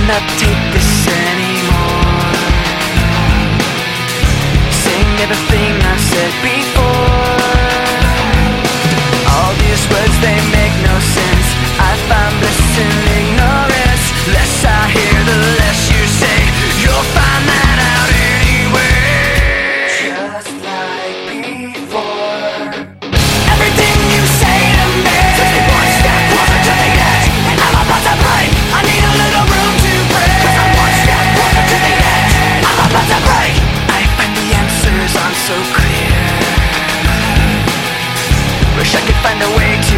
cannot take this anymore. Saying everything I've said before. All these words, they make no sense. I find bliss in ignorance. Less I hear, the less you say. You'll find that out anyway. Just like before. Everything you say to me takes me one step closer to the edge, and I'm about to break. I need a little room to breathe, 'cause I'm one step closer to the edge. I'm about to break. I find the answers aren't so clear. Wish I could find a way to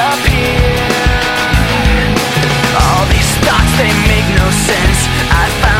disappear. All these thoughts, they make no sense. I found